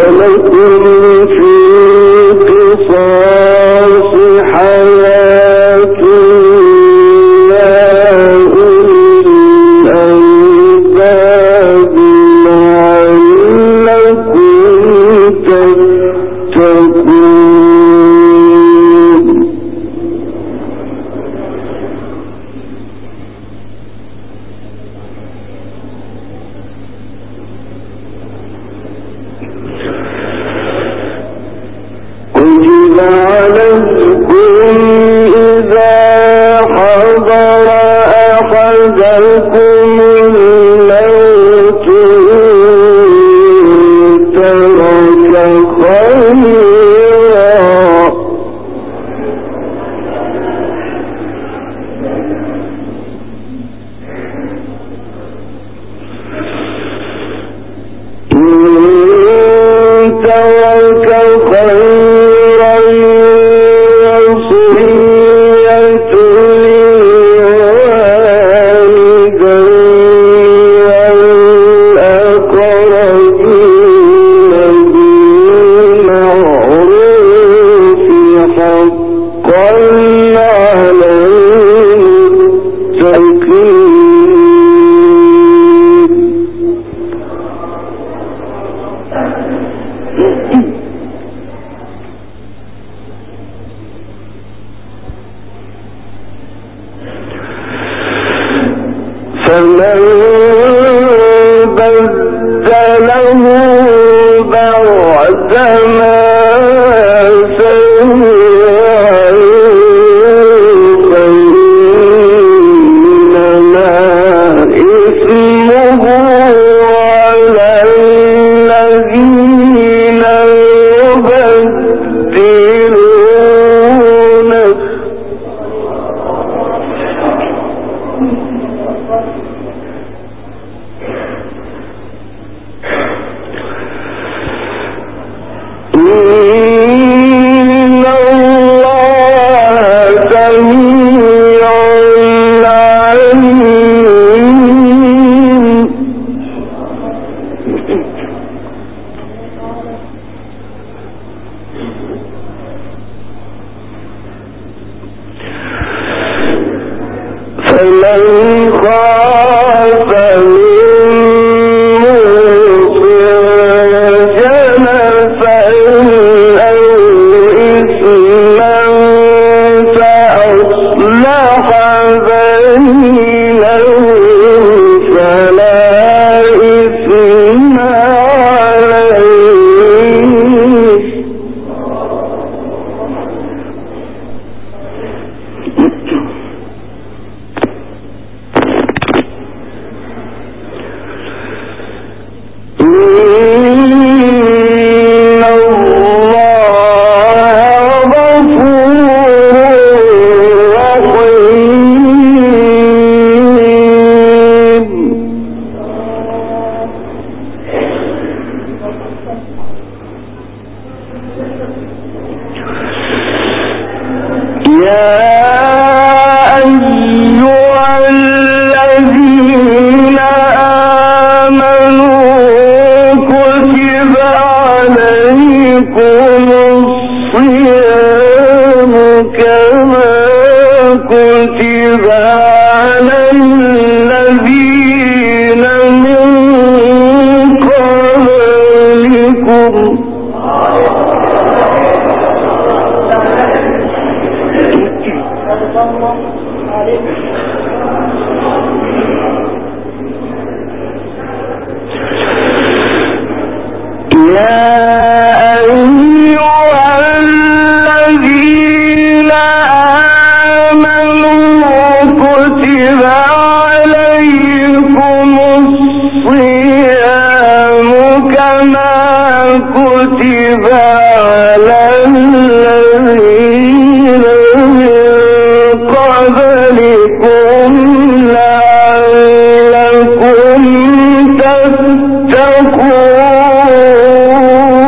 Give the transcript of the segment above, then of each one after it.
تتقون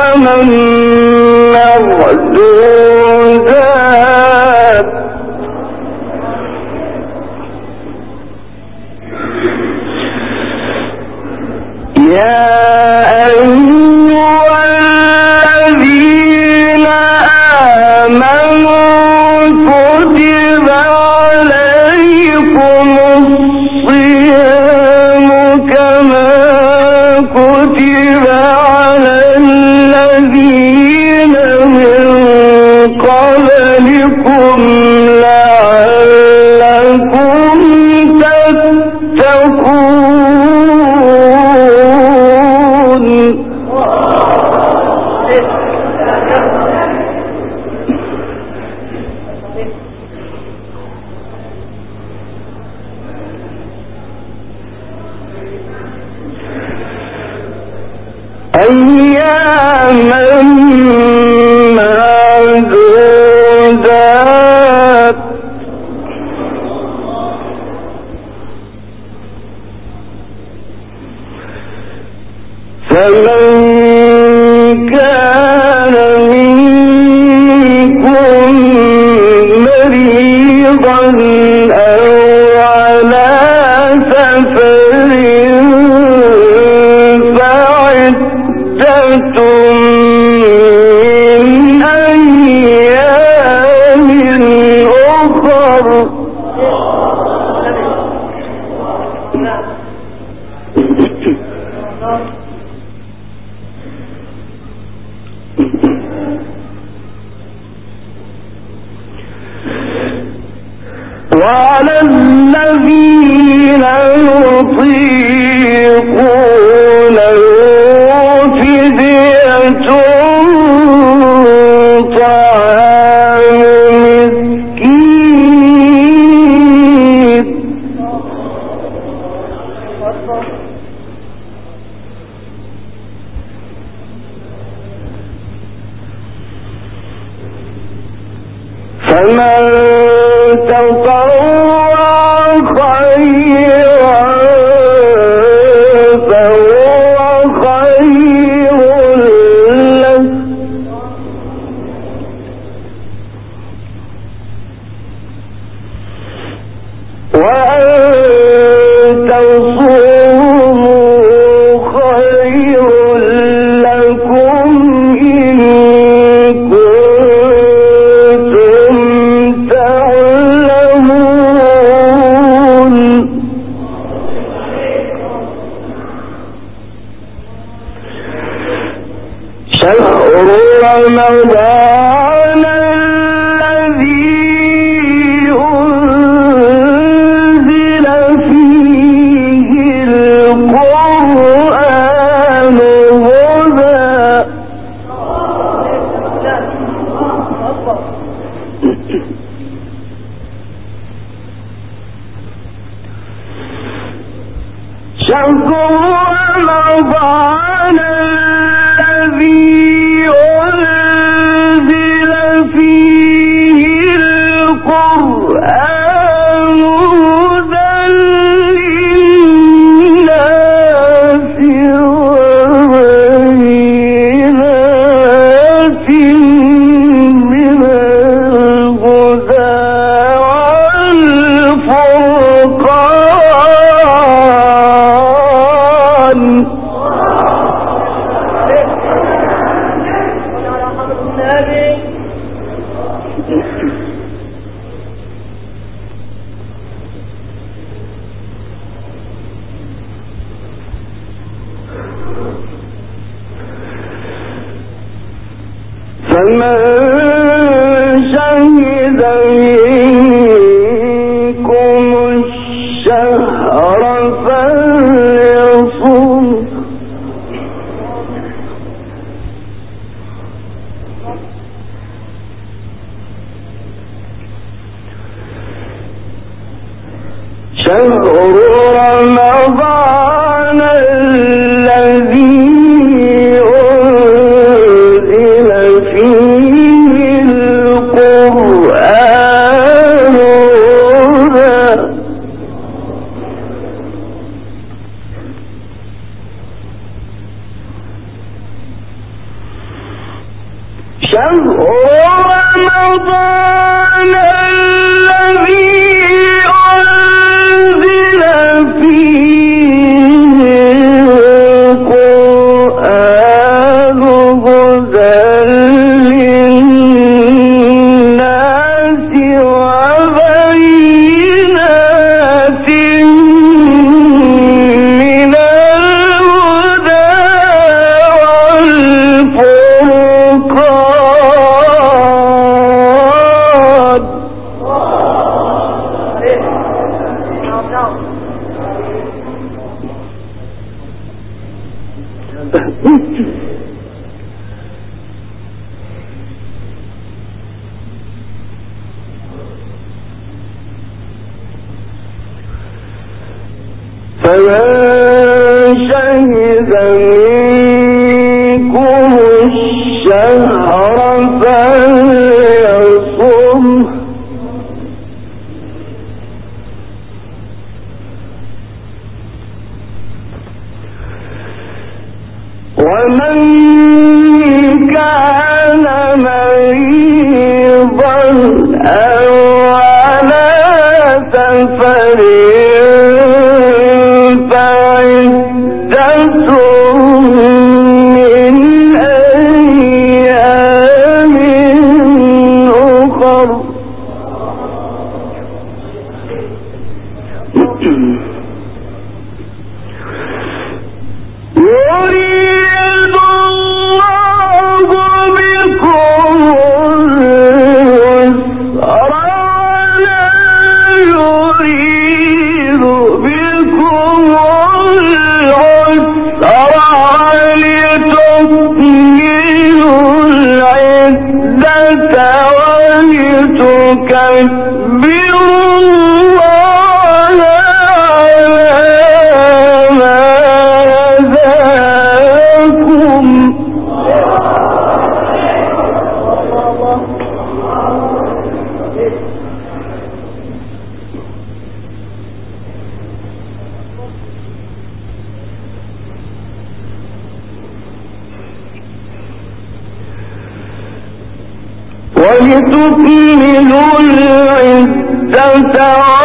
وعلى الذين يطيقونه فدية طعام مسكين فمن تطوع خيرا فهو خير له وأن تصوموا خير لكم إن رمضان الذي أنزل فيه القرآن هدى شهر رمضان الذي فمن شهد منكم الشهر فليصم شهر رمضان الذي ولتكملوا العدة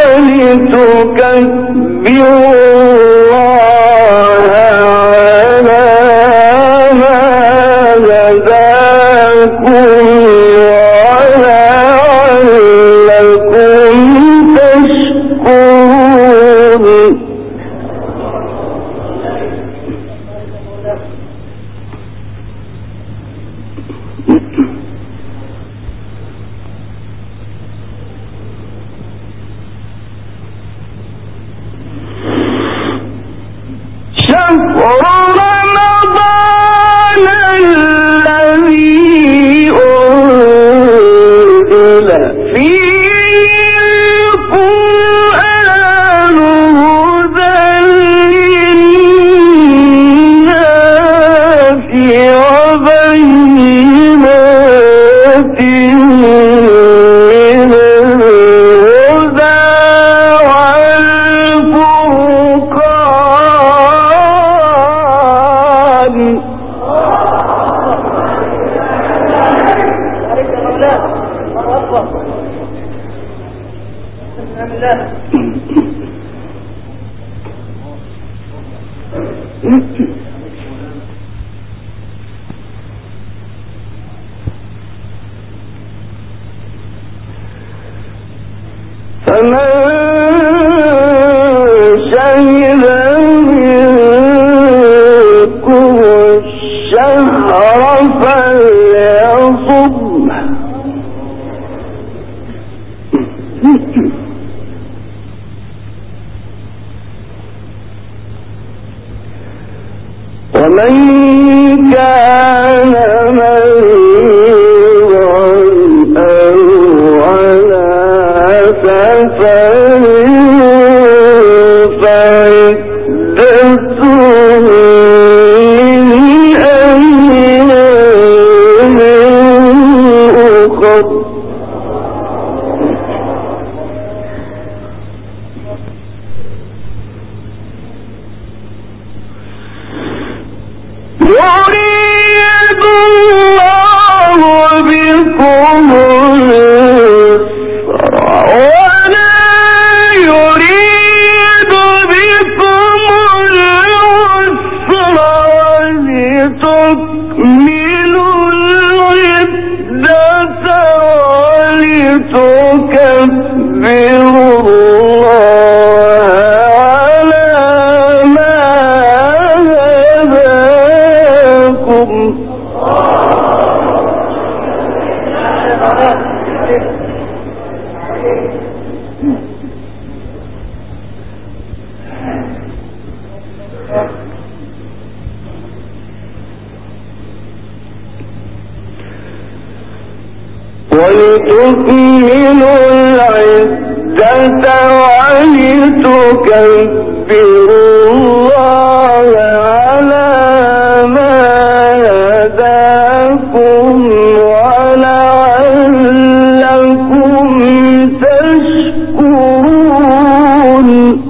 ولتكبروا الله على ما هداكم ولعلكم تشكرون. فمن شهد منكم الشهر فليصم ومن كان مريضا أو على سفر فعدة من أيام أخر. يريد الله بكم اليسر ولا يريد بكم العسر ولتكملوا العدة ولتكبروا الله على ما هداكم. ولتكملوا العدة ولتكبروا الله على ما هداكم ولعلكم تشكرون.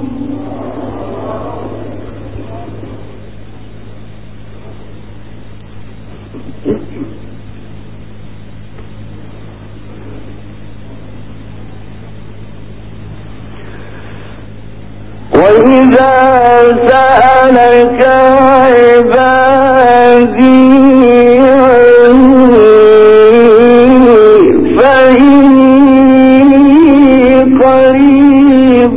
وإذا سألك عبادي فإني قريب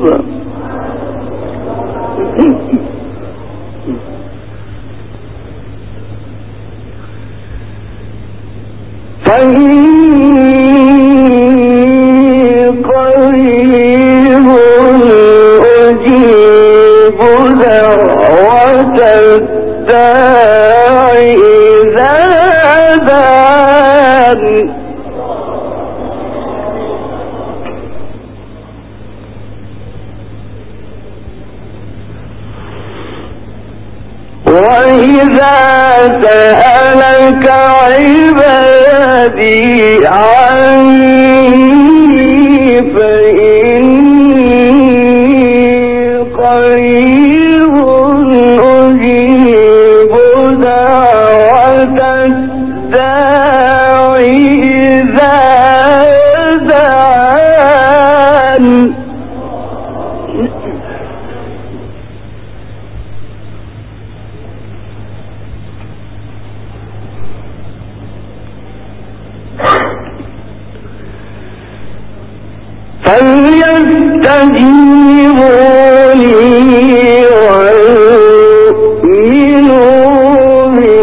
أجيب دعوة الداعي إذا دعان. وإذا سألك عبادي عني فإني قريب أجيب دعوة الداعي إذا دعان. فليستجيبوا لي ويؤمنوا بي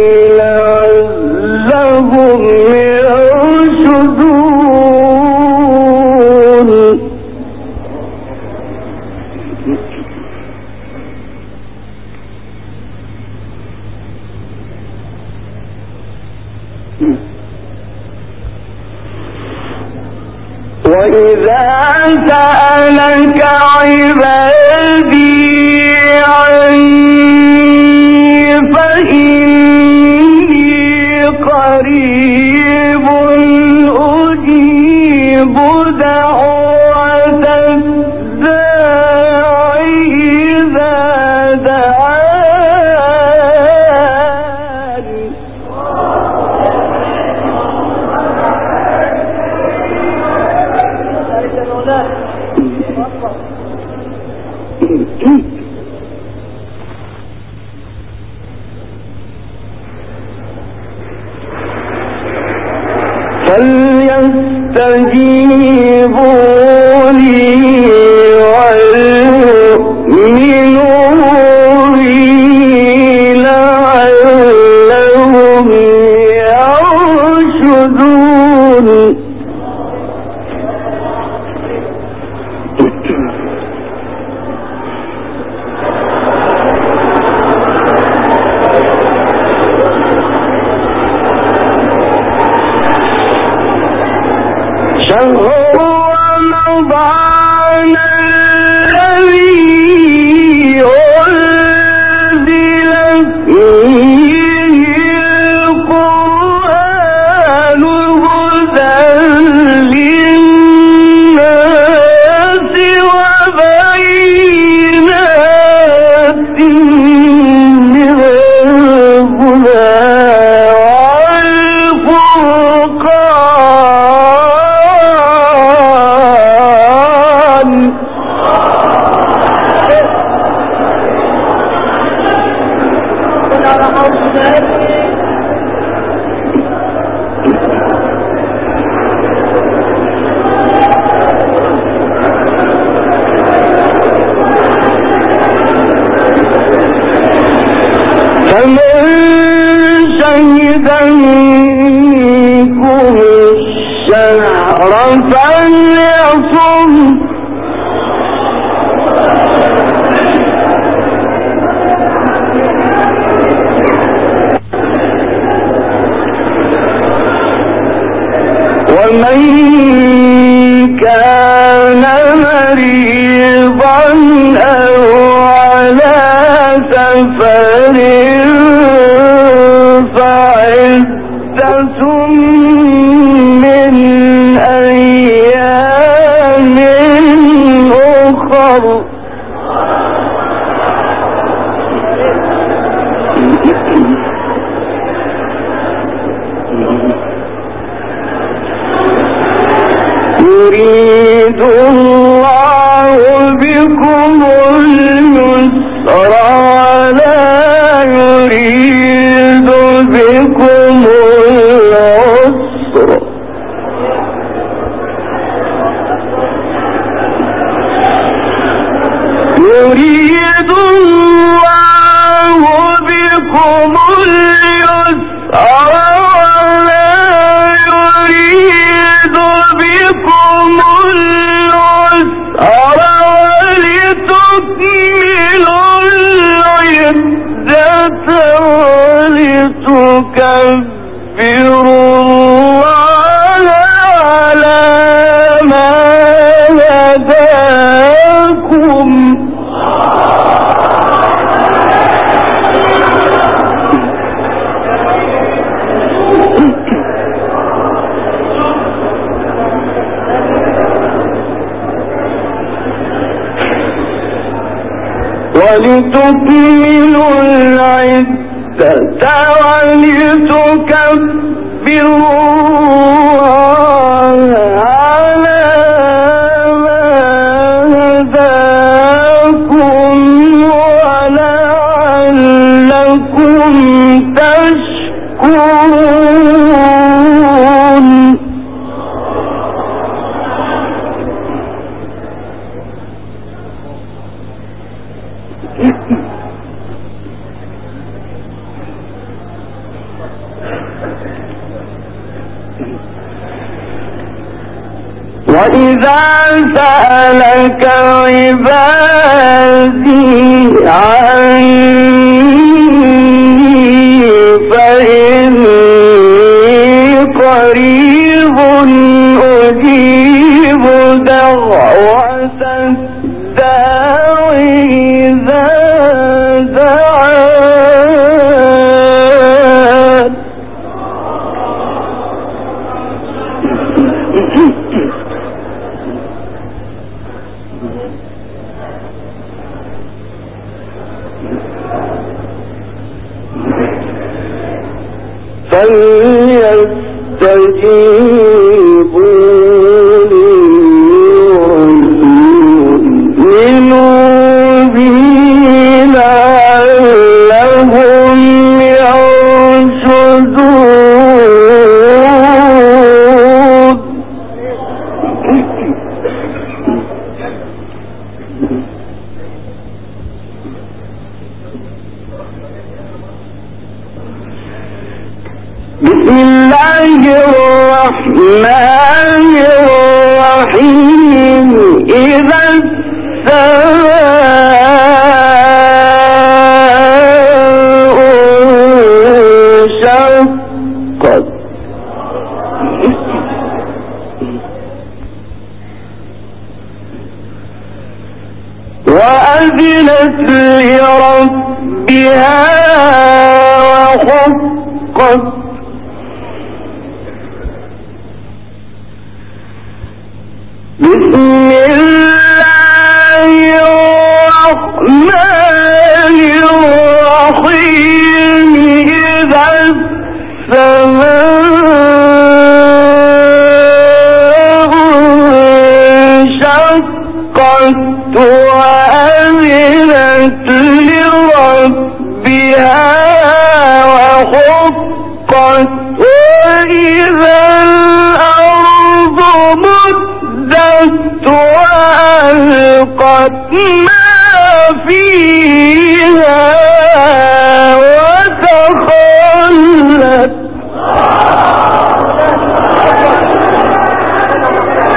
لعلهم يرشدون. وإذا سألك عبادي عني فإني قريب أجيب دعوة الداعي إذا دعان. فليستجيبوا لي ويؤمنوا بي لعلهم يرشدون. شهر فليصم ومن كان مريضا أو على سفر فعدة من أيام أخر يريد الله بكم اليسر ولا يريد بكم العسر يريد الله بكم اليسر ولا يريد بكم العسر ولتكملوا العدة ولتكبروا الله على ما هداكم ولتكملوا العدة ولتكبروا الله على ما هداكم ولعلكم تشكرون وإذا سألك عبادي عني فإني قريب أجيب دعوة الداعي إذا دعان فليستجيبوا لي وليؤمنوا بي لعلهم يرشدون بسم الله الرحمن الرحيم إذا السماء انشقت وأذنت لربها وحقت بسم الله الرحمن الرحيم إذا السماء انشقت وأذنت لربها وحقت وإذا الأرض مدت وألقت ما فيها وتخلت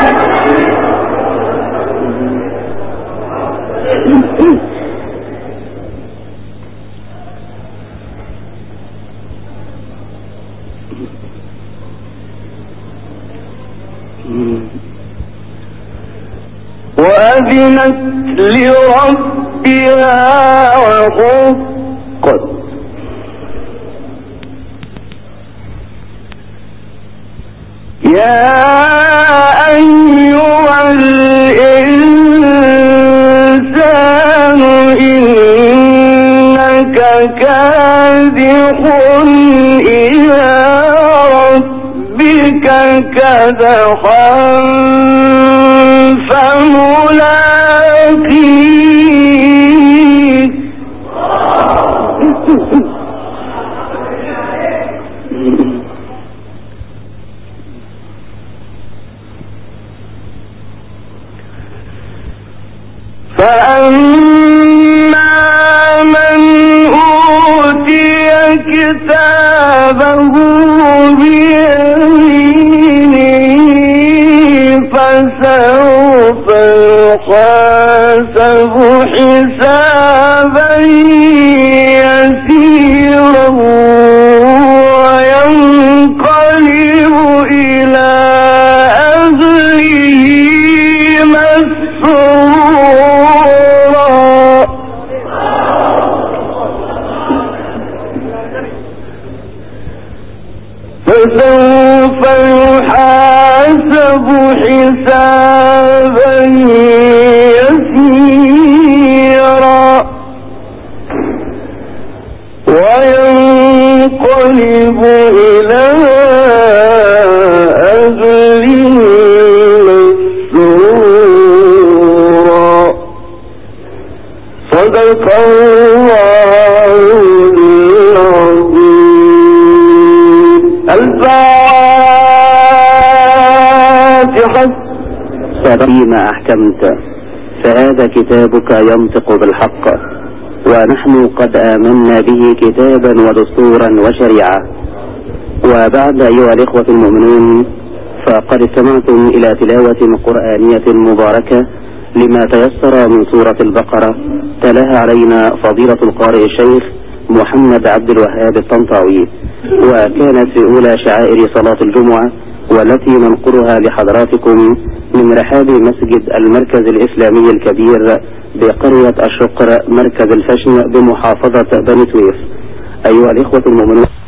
وأذنت لربها وحقت. يا أيها الإنسان إنك كادح إلى ربك كدحا فملاقيه. فأما من أوتي كتابه بيمينه فسوف يحاسب حسابا يسيرا وينقلب إلى أهله مسرورا. فسوف يحاسب حسابا يسيرا وينقلب إلى أهله مسرورا. صدق الله العظيم. الفاتحة. فيما أحكمت فهذا كتابك ينطق بالحق، ونحن قد آمنا به كتابا ودستورا وشريعة. وبعد أيها الإخوة المؤمنون، فقد استمعتم إلى تلاوة قرآنية مباركة لما تيسر من سورة البقرة، تلاها علينا فضيلة القارئ الشيخ محمد عبد الوهاب الطنطاوي، وكانت في أولى شعائر صلاة الجمعة، والتي ننقلها لحضراتكم من رحاب مسجد المركز الإسلامي الكبير بقرية الشقر مركز الفشن بمحافظة بني سويف. أيها الإخوة المؤمنون،